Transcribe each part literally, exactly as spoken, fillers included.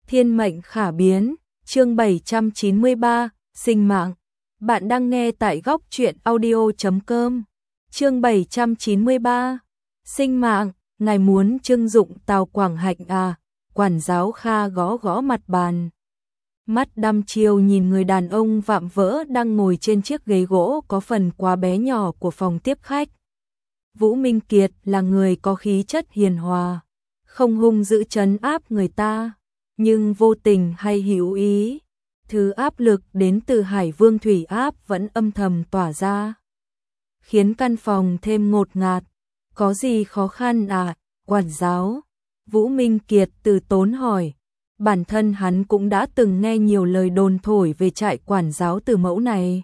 Thiên mệnh khả biến, chương bảy trăm chín mươi ba, sinh mạng. Bạn đang nghe tại góc truyện audio chấm com. Chương bảy trăm chín mươi ba, sinh mạng, ngài muốn trưng dụng Tào Quảng Hạnh à? Quản giáo Kha gõ gõ mặt bàn. Mắt đăm chiêu nhìn người đàn ông vạm vỡ đang ngồi trên chiếc ghế gỗ có phần quá bé nhỏ của phòng tiếp khách. Vũ Minh Kiệt là người có khí chất hiền hòa, không hung dữ trấn áp người ta, nhưng vô tình hay hữu ý, thứ áp lực đến từ Hải Vương thủy áp vẫn âm thầm tỏa ra, khiến căn phòng thêm ngột ngạt. Có gì khó khăn à, quản giáo? Vũ Minh Kiệt từ tốn hỏi. Bản thân hắn cũng đã từng nghe nhiều lời đồn thổi về trại quản giáo Từ Mẫu này.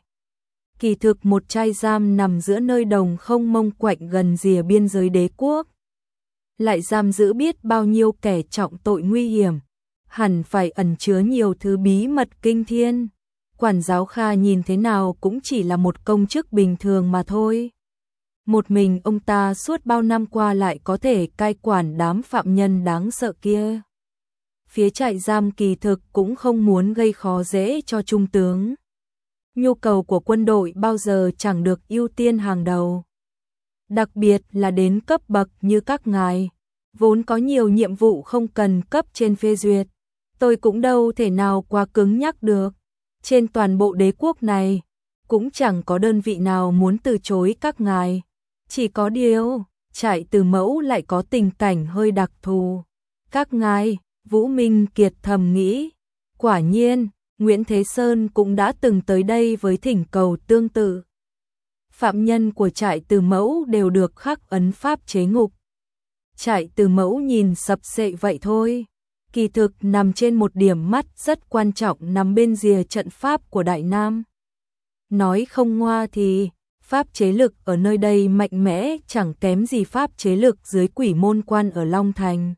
Kỳ thực một trai giam nằm giữa nơi đồng không mông quạnh gần rìa biên giới đế quốc, lại giam giữ biết bao nhiêu kẻ trọng tội nguy hiểm, hẳn phải ẩn chứa nhiều thứ bí mật kinh thiên. Quản giáo Kha nhìn thế nào cũng chỉ là một công chức bình thường mà thôi. Một mình ông ta suốt bao năm qua lại có thể cai quản đám phạm nhân đáng sợ kia. Phía trại giam kỳ thực cũng không muốn gây khó dễ cho trung tướng. Nhu cầu của quân đội bao giờ chẳng được ưu tiên hàng đầu. Đặc biệt là đến cấp bậc như các ngài, vốn có nhiều nhiệm vụ không cần cấp trên phê duyệt. Tôi cũng đâu thể nào quá cứng nhắc được. Trên toàn bộ đế quốc này, cũng chẳng có đơn vị nào muốn từ chối các ngài. Chỉ có điều, trại Từ Mẫu lại có tình cảnh hơi đặc thù. Các ngài, Vũ Minh Kiệt thầm nghĩ, quả nhiên, Nguyễn Thế Sơn cũng đã từng tới đây với thỉnh cầu tương tự. Phạm nhân của trại Từ Mẫu đều được khắc ấn pháp chế ngục. Trại Từ Mẫu nhìn sập sệ vậy thôi, kỳ thực nằm trên một điểm mắt rất quan trọng nằm bên rìa trận pháp của Đại Nam. Nói không ngoa thì, pháp chế lực ở nơi đây mạnh mẽ chẳng kém gì pháp chế lực dưới Quỷ Môn Quan ở Long Thành.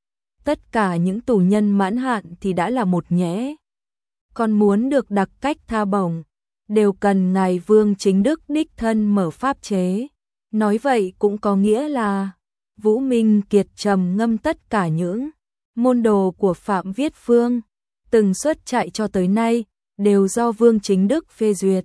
Tất cả những tù nhân mãn hạn thì đã là một nhẽ. Còn muốn được đặc cách tha bổng, đều cần ngài Vương Chính Đức đích thân mở pháp chế. Nói vậy cũng có nghĩa là, Vũ Minh Kiệt trầm ngâm tất cả những môn đồ của Phạm Viết Phương, từng xuất trại cho tới nay, đều do Vương Chính Đức phê duyệt.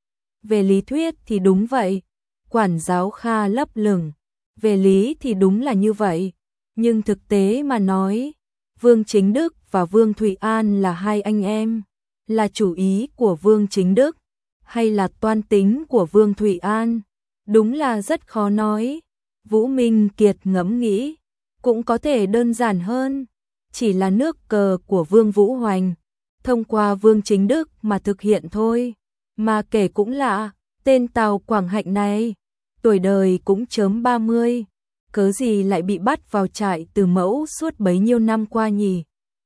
Về lý thuyết thì đúng vậy, quản giáo Kha lấp lửng, về lý thì đúng là như vậy. Nhưng thực tế mà nói, Vương Chính Đức và Vương Thụy An là hai anh em, là chủ ý của Vương Chính Đức, hay là toan tính của Vương Thụy An, đúng là rất khó nói. Vũ Minh Kiệt ngẫm nghĩ, cũng có thể đơn giản hơn, chỉ là nước cờ của Vương Vũ Hoành, thông qua Vương Chính Đức mà thực hiện thôi. Mà kể cũng lạ, tên Tào Quảng Hạnh này, tuổi đời cũng chớm ba mươi. Cớ gì lại bị bắt vào trại Từ Mẫu suốt bấy nhiêu năm qua nhỉ?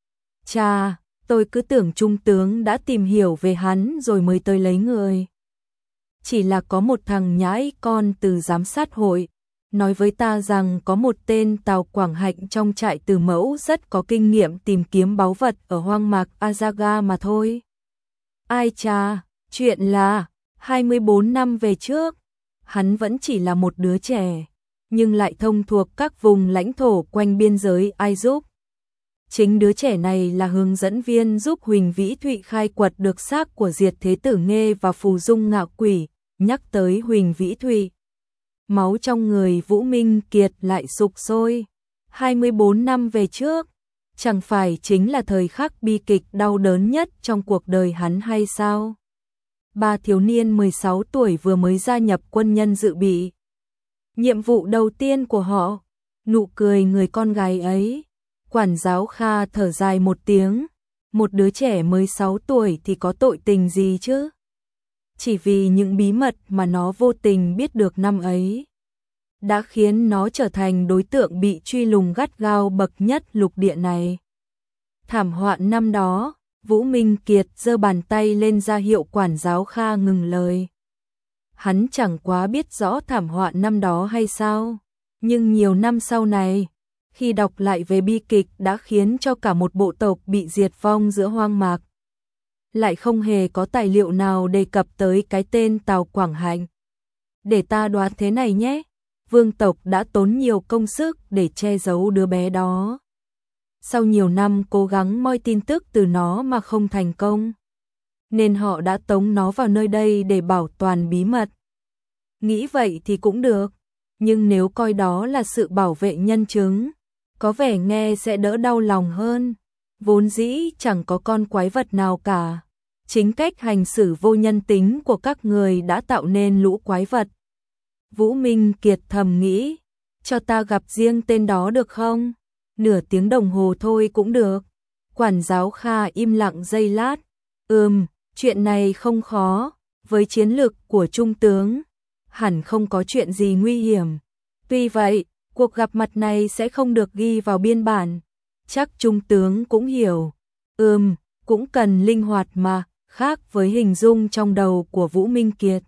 Chà, tôi cứ tưởng trung tướng đã tìm hiểu về hắn rồi mới tới lấy người. Chỉ là có một thằng nhãi con từ giám sát hội, nói với ta rằng có một tên Tào Quảng Hạnh trong trại Từ Mẫu rất có kinh nghiệm tìm kiếm báu vật ở hoang mạc Azaga mà thôi. Ai chà, chuyện là, hai mươi bốn năm về trước, hắn vẫn chỉ là một đứa trẻ, nhưng lại thông thuộc các vùng lãnh thổ quanh biên giới Ai Giúp. Chính đứa trẻ này là hướng dẫn viên giúp Huỳnh Vĩ Thụy khai quật được xác của Diệt Thế Tử Nghê và Phù Dung Ngạo Quỷ. Nhắc tới Huỳnh Vĩ Thụy, máu trong người Vũ Minh Kiệt lại sục sôi. hai mươi bốn năm về trước, chẳng phải chính là thời khắc bi kịch đau đớn nhất trong cuộc đời hắn hay sao? Ba thiếu niên mười sáu tuổi vừa mới gia nhập quân nhân dự bị. Nhiệm vụ đầu tiên của họ, nụ cười người con gái ấy. Quản giáo Kha thở dài một tiếng, một đứa trẻ mới sáu tuổi thì có tội tình gì chứ? Chỉ vì những bí mật mà nó vô tình biết được năm ấy, đã khiến nó trở thành đối tượng bị truy lùng gắt gao bậc nhất lục địa này. Thảm họa năm đó, Vũ Minh Kiệt giơ bàn tay lên ra hiệu quản giáo Kha ngừng lời. Hắn chẳng quá biết rõ thảm họa năm đó hay sao, nhưng nhiều năm sau này, khi đọc lại về bi kịch đã khiến cho cả một bộ tộc bị diệt vong giữa hoang mạc, lại không hề có tài liệu nào đề cập tới cái tên Tào Quảng Hạnh. Để ta đoán thế này nhé, vương tộc đã tốn nhiều công sức để che giấu đứa bé đó. sau nhiều năm cố gắng moi tin tức từ nó mà không thành công, nên họ đã tống nó vào nơi đây để bảo toàn bí mật. Nghĩ vậy thì cũng được, nhưng nếu coi đó là sự bảo vệ nhân chứng, có vẻ nghe sẽ đỡ đau lòng hơn. Vốn dĩ chẳng có con quái vật nào cả. Chính cách hành xử vô nhân tính của các người đã tạo nên lũ quái vật. Vũ Minh Kiệt thầm nghĩ, cho ta gặp riêng tên đó được không? Nửa tiếng đồng hồ thôi cũng được. Quản giáo Kha im lặng giây lát. Ừm, chuyện này không khó, với chiến lược của trung tướng, hẳn không có chuyện gì nguy hiểm. Tuy vậy, cuộc gặp mặt này sẽ không được ghi vào biên bản. Chắc trung tướng cũng hiểu. Ừm, cũng cần linh hoạt mà, khác với hình dung trong đầu của Vũ Minh Kiệt.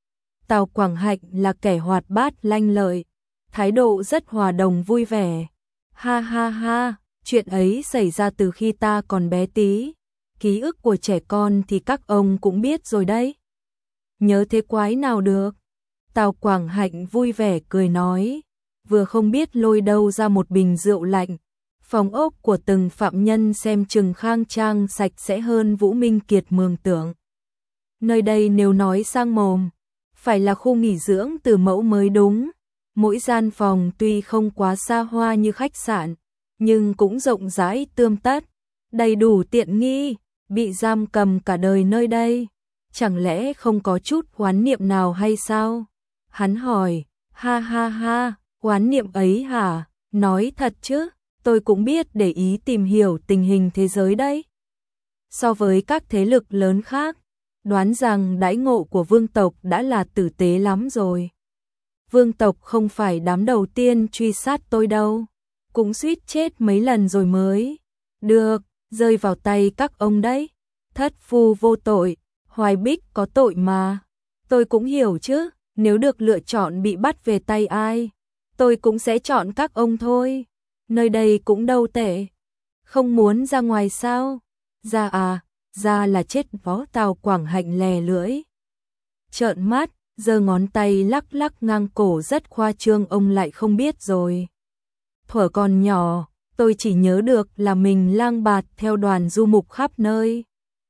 Tào Quảng Hạnh là kẻ hoạt bát lanh lợi, thái độ rất hòa đồng vui vẻ. Ha ha ha, chuyện ấy xảy ra từ khi ta còn bé tí. Ký ức của trẻ con thì các ông cũng biết rồi đấy. Nhớ thế quái nào được. Tào Quảng Hạnh vui vẻ cười nói, vừa không biết lôi đâu ra một bình rượu lạnh. Phòng ốc của từng phạm nhân xem chừng khang trang sạch sẽ hơn Vũ Minh Kiệt mường tượng. Nơi đây nếu nói sang mồm, phải là khu nghỉ dưỡng từ mẫu mới đúng. Mỗi gian phòng tuy không quá xa hoa như khách sạn, nhưng cũng rộng rãi tươm tất, đầy đủ tiện nghi, bị giam cầm cả đời nơi đây. Chẳng lẽ không có chút oán niệm nào hay sao? Hắn hỏi, ha ha ha, oán niệm ấy hả? Nói thật chứ, tôi cũng biết để ý tìm hiểu tình hình thế giới đấy. So với các thế lực lớn khác, đoán rằng đãi ngộ của vương tộc đã là tử tế lắm rồi. Vương tộc không phải đám đầu tiên truy sát tôi đâu, cũng suýt chết mấy lần rồi mới. Được, rơi vào tay các ông đấy. Thất phu vô tội, Hoài Bích có tội mà. Tôi cũng hiểu chứ, nếu được lựa chọn bị bắt về tay ai, tôi cũng sẽ chọn các ông thôi. Nơi đây cũng đâu tệ. Không muốn ra ngoài sao? Ra à, ra là chết vó. Tào Quảng Hạnh lè lưỡi. Trợn mắt, giơ ngón tay lắc lắc ngang cổ rất khoa trương, ông lại không biết rồi. Thuở còn nhỏ, tôi chỉ nhớ được là mình lang bạt theo đoàn du mục khắp nơi.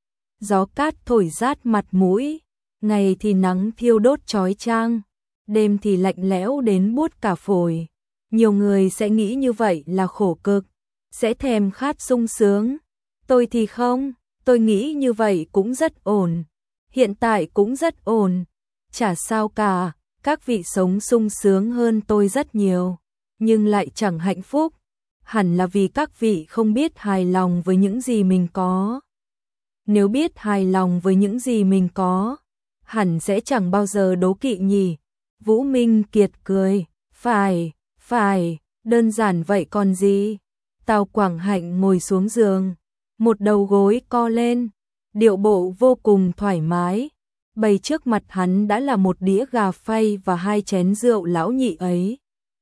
Gió cát thổi rát mặt mũi, ngày thì nắng thiêu đốt chói chang, đêm thì lạnh lẽo đến buốt cả phổi. Nhiều người sẽ nghĩ như vậy là khổ cực, sẽ thèm khát sung sướng. Tôi thì không, tôi nghĩ như vậy cũng rất ổn. Hiện tại cũng rất ổn. Chả sao cả, các vị sống sung sướng hơn tôi rất nhiều, nhưng lại chẳng hạnh phúc. Hẳn là vì các vị không biết hài lòng với những gì mình có. Nếu biết hài lòng với những gì mình có, hẳn sẽ chẳng bao giờ đố kỵ nhỉ. Vũ Minh Kiệt cười, phải, phải, đơn giản vậy còn gì. Tào Quảng Hạnh ngồi xuống giường, một đầu gối co lên, điệu bộ vô cùng thoải mái. Bày trước mặt hắn đã là một đĩa gà phay và hai chén rượu lão nhị ấy.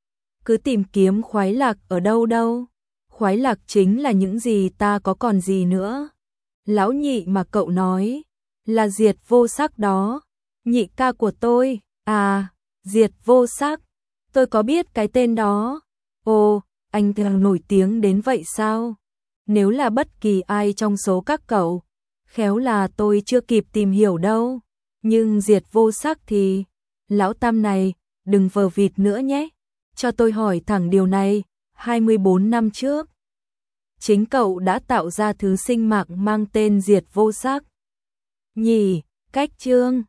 Cứ tìm kiếm khoái lạc ở đâu đâu. Khoái lạc chính là những gì ta có còn gì nữa. Lão nhị mà cậu nói, là Diệt Vô Sắc đó. Nhị ca của tôi, à, Diệt Vô Sắc. Tôi có biết cái tên đó. Ồ, anh thường nổi tiếng đến vậy sao? Nếu là bất kỳ ai trong số các cậu, khéo là tôi chưa kịp tìm hiểu đâu. Nhưng Diệt Vô Sắc thì, lão tam này, đừng vờ vịt nữa nhé. Cho tôi hỏi thẳng điều này, hai mươi bốn năm trước, chính cậu đã tạo ra thứ sinh mạng mang tên Diệt Vô Sắc. Nhỉ, cách chương